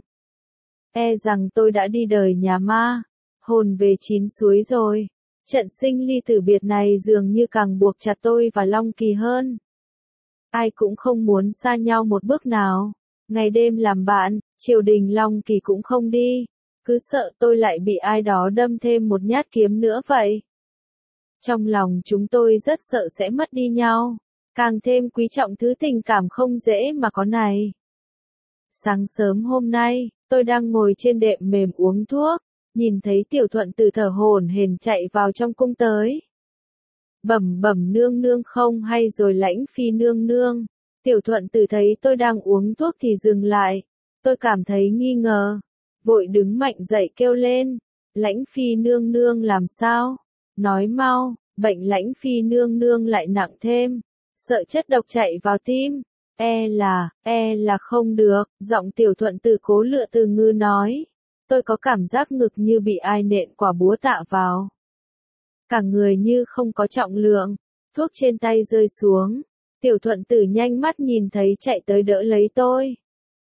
E rằng tôi đã đi đời nhà ma, hồn về chín suối rồi. Trận sinh ly tử biệt này dường như càng buộc chặt tôi và Long Kỳ hơn. Ai cũng không muốn xa nhau một bước nào. Ngày đêm làm bạn, triều đình Long Kỳ cũng không đi. Cứ sợ tôi lại bị ai đó đâm thêm một nhát kiếm nữa vậy. Trong lòng chúng tôi rất sợ sẽ mất đi nhau, càng thêm quý trọng thứ tình cảm không dễ mà có này. Sáng sớm hôm nay, tôi đang ngồi trên đệm mềm uống thuốc, nhìn thấy Tiểu Thuận Tử thở hổn hển chạy vào trong cung tới. Bẩm bẩm nương nương không hay rồi Lãnh Phi nương nương. Tiểu Thuận Tử thấy tôi đang uống thuốc thì dừng lại. Tôi cảm thấy nghi ngờ, vội đứng mạnh dậy kêu lên. Lãnh Phi nương nương làm sao? Nói mau, bệnh Lãnh Phi nương nương lại nặng thêm. Sợ chất độc chạy vào tim. E là, e là không được, giọng Tiểu Thuận Tử cố lựa từ ngữ nói. Tôi có cảm giác ngực như bị ai nện quả búa tạ vào. Cả người như không có trọng lượng, thuốc trên tay rơi xuống. Tiểu Thuận Tử nhanh mắt nhìn thấy chạy tới đỡ lấy tôi.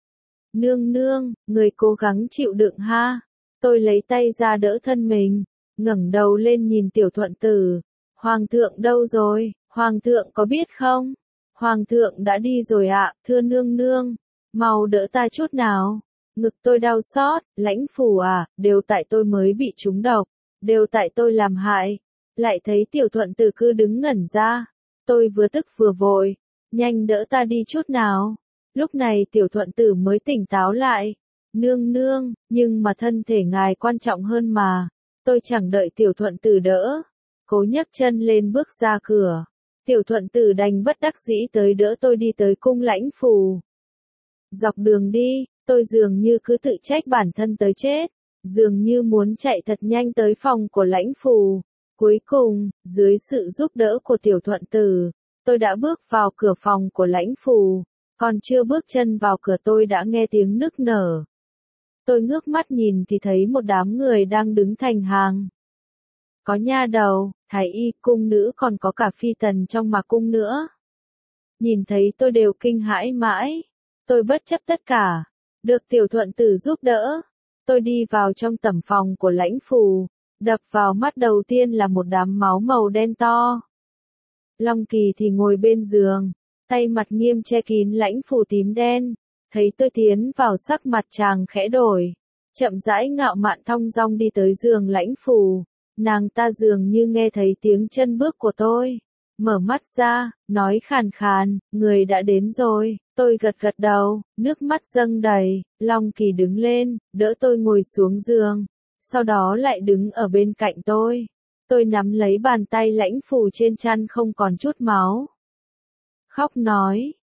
Nương nương, người cố gắng chịu đựng ha. Tôi lấy tay ra đỡ thân mình, ngẩng đầu lên nhìn Tiểu Thuận Tử. Hoàng thượng đâu rồi, Hoàng thượng có biết không? Hoàng thượng đã đi rồi ạ, thưa nương nương. Mau đỡ ta chút nào. Ngực tôi đau xót, Lãnh phủ à, đều tại tôi mới bị trúng độc. Đều tại tôi làm hại. Lại thấy Tiểu Thuận Tử cứ đứng ngẩn ra. Tôi vừa tức vừa vội. Nhanh đỡ ta đi chút nào. Lúc này Tiểu Thuận Tử mới tỉnh táo lại. Nương nương, nhưng mà thân thể ngài quan trọng hơn mà. Tôi chẳng đợi Tiểu Thuận Tử đỡ. Cố nhấc chân lên bước ra cửa. Tiểu Thuận Tử đành bất đắc dĩ tới đỡ tôi đi tới cung Lãnh phủ. Dọc đường đi, tôi dường như cứ tự trách bản thân tới chết. Dường như muốn chạy thật nhanh tới phòng của Lãnh phủ. Cuối cùng, dưới sự giúp đỡ của Tiểu Thuận Tử, tôi đã bước vào cửa phòng của Lãnh phủ. Còn chưa bước chân vào cửa tôi đã nghe tiếng nức nở. Tôi ngước mắt nhìn thì thấy một đám người đang đứng thành hàng. Có nha đầu, thái y, cung nữ còn có cả phi tần trong mà cung nữa. Nhìn thấy tôi đều kinh hãi mãi. Tôi bất chấp tất cả. Được Tiểu Thuận Tử giúp đỡ. Tôi đi vào trong tẩm phòng của Lãnh phủ. Đập vào mắt đầu tiên là một đám máu màu đen to. Long Kỳ thì ngồi bên giường, tay mặt nghiêm che kín Lãnh phủ tím đen. Thấy tôi tiến vào sắc mặt chàng khẽ đổi. Chậm rãi ngạo mạn thong dong đi tới giường Lãnh phủ. Nàng ta dường như nghe thấy tiếng chân bước của tôi. Mở mắt ra, nói khàn khàn, người đã đến rồi. Tôi gật gật đầu, nước mắt dâng đầy. Long Kỳ đứng lên, đỡ tôi ngồi xuống giường. Sau đó lại đứng ở bên cạnh tôi. Tôi nắm lấy bàn tay Lãnh phủ trên chăn không còn chút máu. Khóc nói,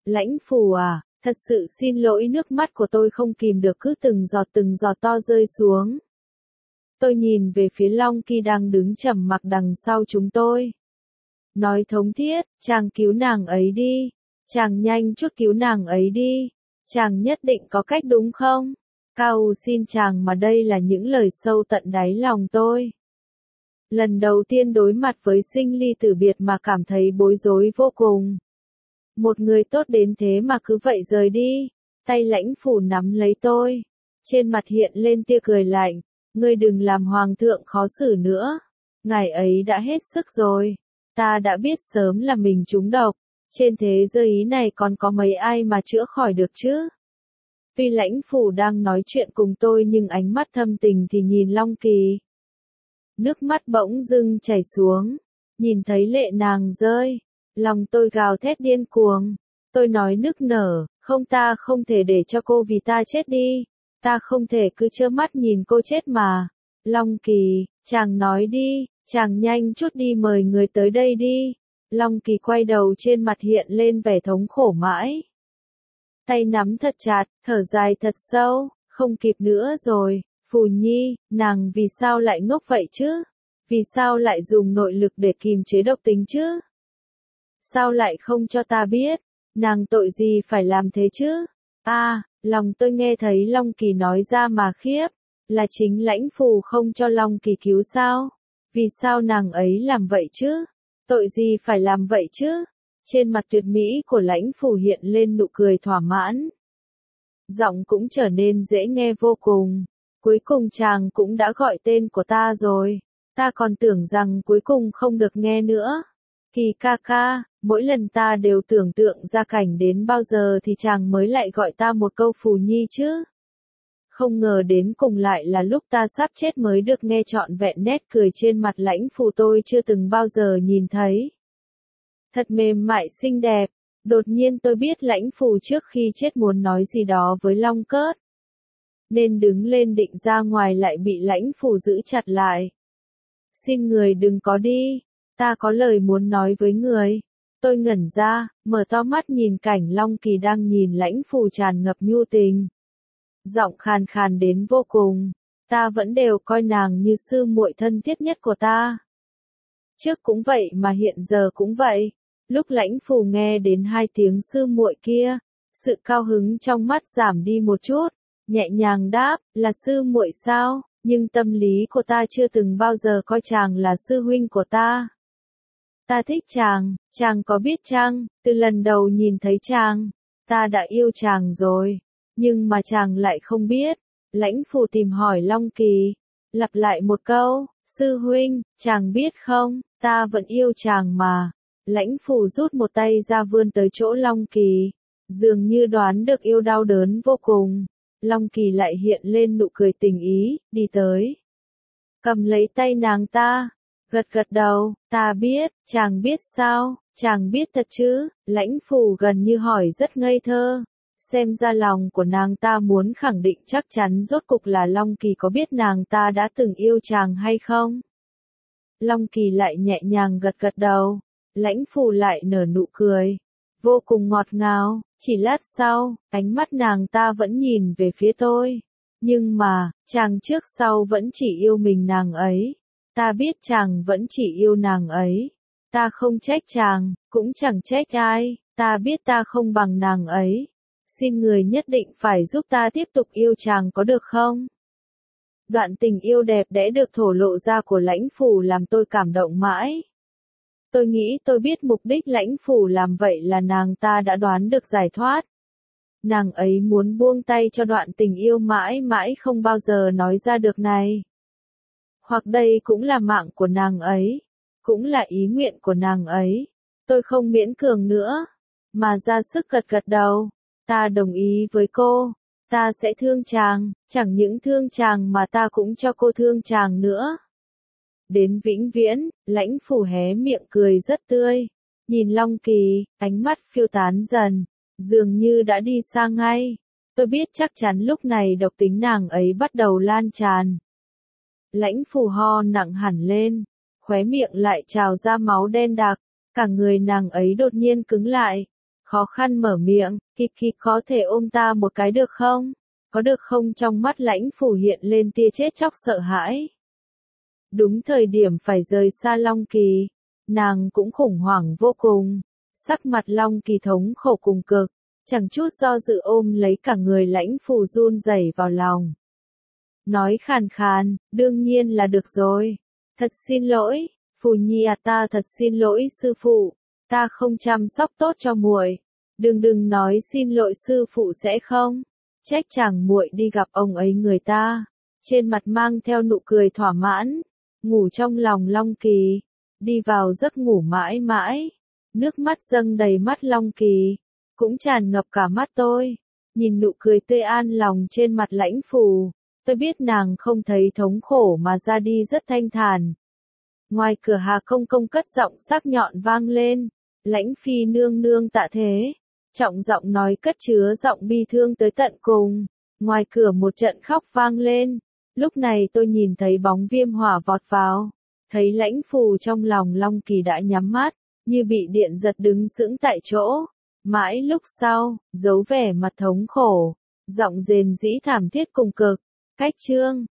Lãnh Phù à, thật sự xin lỗi, nước mắt của tôi không kìm được cứ từng giọt từng giọt to rơi xuống. Tôi nhìn về phía Long Kỳ đang đứng trầm mặc đằng sau chúng tôi. Nói thống thiết, chàng cứu nàng ấy đi. Chàng nhanh chút cứu nàng ấy đi. Chàng nhất định có cách đúng không? Cao xin chàng, mà đây là những lời sâu tận đáy lòng tôi. Lần đầu tiên đối mặt với sinh ly tử biệt mà cảm thấy bối rối vô cùng. Một người tốt đến thế mà cứ vậy rời đi. Tay Lãnh Phủ nắm lấy tôi. Trên mặt hiện lên tia cười lạnh. Ngươi đừng làm hoàng thượng khó xử nữa. Ngài ấy đã hết sức rồi. Ta đã biết sớm là mình trúng độc. Trên thế giới này còn có mấy ai mà chữa khỏi được chứ? Tuy Lãnh Phủ đang nói chuyện cùng tôi nhưng ánh mắt thâm tình thì nhìn Long Kỳ. Nước mắt bỗng dưng chảy xuống. Nhìn thấy lệ nàng rơi. Lòng tôi gào thét điên cuồng. Tôi nói nức nở, không, ta không thể để cho cô vì ta chết đi. Ta không thể cứ trơ mắt nhìn cô chết mà. Long Kỳ, chàng nói đi, chàng nhanh chút đi, mời người tới đây đi. Long Kỳ quay đầu, trên mặt hiện lên vẻ thống khổ mãi. Tay nắm thật chặt, thở dài thật sâu, không kịp nữa rồi. Phù Nhi, nàng vì sao lại ngốc vậy chứ? Vì sao lại dùng nội lực để kìm chế độc tính chứ? Sao lại không cho ta biết? Nàng tội gì phải làm thế chứ? A, à, lòng tôi nghe thấy Long Kỳ nói ra mà khiếp. Là chính Lãnh Phù không cho Long Kỳ cứu sao? Vì sao nàng ấy làm vậy chứ? Tội gì phải làm vậy chứ? Trên mặt tuyệt mỹ của Lãnh Phù hiện lên nụ cười thỏa mãn. Giọng cũng trở nên dễ nghe vô cùng. Cuối cùng chàng cũng đã gọi tên của ta rồi. Ta còn tưởng rằng cuối cùng không được nghe nữa. Kỳ ca ca, mỗi lần ta đều tưởng tượng ra cảnh đến bao giờ thì chàng mới lại gọi ta một câu Phù Nhi chứ. Không ngờ đến cùng lại là lúc ta sắp chết mới được nghe trọn vẹn nét cười trên mặt Lãnh Phù tôi chưa từng bao giờ nhìn thấy. Thật mềm mại xinh đẹp. Đột nhiên tôi biết Lãnh Phù trước khi chết muốn nói gì đó với Long Cớt. Nên đứng lên định ra ngoài lại bị Lãnh Phù giữ chặt lại. Xin người đừng có đi. Ta có lời muốn nói với người. Tôi ngẩn ra, mở to mắt nhìn cảnh Long Kỳ đang nhìn Lãnh Phù tràn ngập nhu tình. Giọng khàn khàn đến vô cùng. Ta vẫn đều coi nàng như sư muội thân thiết nhất của ta. Trước cũng vậy mà hiện giờ cũng vậy. Lúc Lãnh Phù nghe đến hai tiếng sư muội kia, sự cao hứng trong mắt giảm đi một chút, nhẹ nhàng đáp, là sư muội sao? Nhưng tâm lý của ta chưa từng bao giờ coi chàng là sư huynh của ta. Ta thích chàng, chàng có biết chăng? Từ lần đầu nhìn thấy chàng, ta đã yêu chàng rồi. Nhưng mà chàng lại không biết. Lãnh Phù tìm hỏi Long Kỳ, lặp lại một câu, sư huynh, chàng biết không, ta vẫn yêu chàng mà. Lãnh Phù rút một tay ra vươn tới chỗ Long Kỳ, dường như đoán được yêu đau đớn vô cùng. Long Kỳ lại hiện lên nụ cười tình ý, đi tới. Cầm lấy tay nàng ta, gật gật đầu, ta biết, chàng biết sao, chàng biết thật chứ? Lãnh Phù gần như hỏi rất ngây thơ. Xem ra lòng của nàng ta muốn khẳng định chắc chắn rốt cục là Long Kỳ có biết nàng ta đã từng yêu chàng hay không. Long Kỳ lại nhẹ nhàng gật gật đầu. Lãnh Phù lại nở nụ cười. Vô cùng ngọt ngào, chỉ lát sau, ánh mắt nàng ta vẫn nhìn về phía tôi. Nhưng mà, chàng trước sau vẫn chỉ yêu mình nàng ấy. Ta biết chàng vẫn chỉ yêu nàng ấy. Ta không trách chàng, cũng chẳng trách ai. Ta biết ta không bằng nàng ấy. Xin người nhất định phải giúp ta tiếp tục yêu chàng có được không? Đoạn tình yêu đẹp đẽ được thổ lộ ra của Lãnh Phù làm tôi cảm động mãi. Tôi nghĩ tôi biết mục đích Lãnh Phù làm vậy là nàng ta đã đoán được giải thoát. Nàng ấy muốn buông tay cho đoạn tình yêu mãi mãi không bao giờ nói ra được này. Hoặc đây cũng là mạng của nàng ấy, cũng là ý nguyện của nàng ấy. Tôi không miễn cường nữa, mà ra sức gật gật đầu. Ta đồng ý với cô, ta sẽ thương chàng, chẳng những thương chàng mà ta cũng cho cô thương chàng nữa. Đến vĩnh viễn, Lãnh Phù hé miệng cười rất tươi. Nhìn Long Kỳ, ánh mắt phiêu tán dần, dường như đã đi xa ngay. Tôi biết chắc chắn lúc này độc tính nàng ấy bắt đầu lan tràn. Lãnh Phù ho nặng hẳn lên, khóe miệng lại trào ra máu đen đặc, cả người nàng ấy đột nhiên cứng lại. khó khăn mở miệng, Kiki có thể ôm ta một cái được không? Có được không? Trong mắt Lãnh Phủ hiện lên tia chết chóc sợ hãi. Đúng thời điểm phải rời xa Long Kỳ, nàng cũng khủng hoảng vô cùng. Sắc mặt Long Kỳ thống khổ cùng cực, chẳng chút do dự ôm lấy cả người Lãnh Phủ run rẩy vào lòng. Nói khàn khàn, đương nhiên là được rồi. Thật xin lỗi, Phù Nhi à, ta thật xin lỗi sư phụ, ta không chăm sóc tốt cho muội. Đừng đừng nói xin lỗi, sư phụ sẽ không trách chàng muội đi gặp ông ấy. Người ta trên mặt mang theo nụ cười thỏa mãn, ngủ trong lòng Long Kỳ, đi vào giấc ngủ mãi mãi. Nước mắt dâng đầy mắt Long Kỳ, cũng tràn ngập cả mắt tôi. Nhìn nụ cười tươi an lòng trên mặt Lãnh Phủ, tôi biết nàng không thấy thống khổ mà ra đi rất thanh thản. Ngoài cửa Hà Công Công cất giọng sắc nhọn vang lên, Lãnh Phi nương nương tạ thế. Trọng giọng nói cất chứa giọng bi thương tới tận cùng. Ngoài cửa một trận khóc vang lên. Lúc này tôi nhìn thấy bóng Viêm Hỏa vọt vào. Thấy Lãnh Phủ trong lòng Long Kỳ đã nhắm mắt, như bị điện giật đứng sững tại chỗ. Mãi lúc sau, giấu vẻ mặt thống khổ, giọng rền rĩ thảm thiết cùng cực. Cách chương